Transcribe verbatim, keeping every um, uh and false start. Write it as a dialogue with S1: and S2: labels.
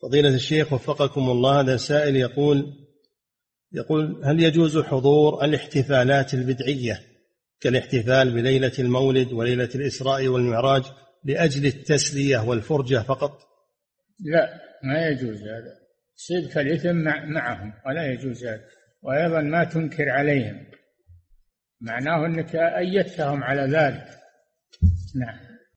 S1: فضيلة الشيخ وفقكم الله، هذا سائل يقول يقول هل يجوز حضور الاحتفالات البدعية كالاحتفال بليلة المولد وليلة الإسراء والمعراج لأجل التسلية والفرجة فقط؟
S2: لا، ما يجوز هذا، صدق الإثم معهم ولا يجوز هذا. وأيضا ما تنكر عليهم، معناه أنك أيدتهم على ذلك. نعم.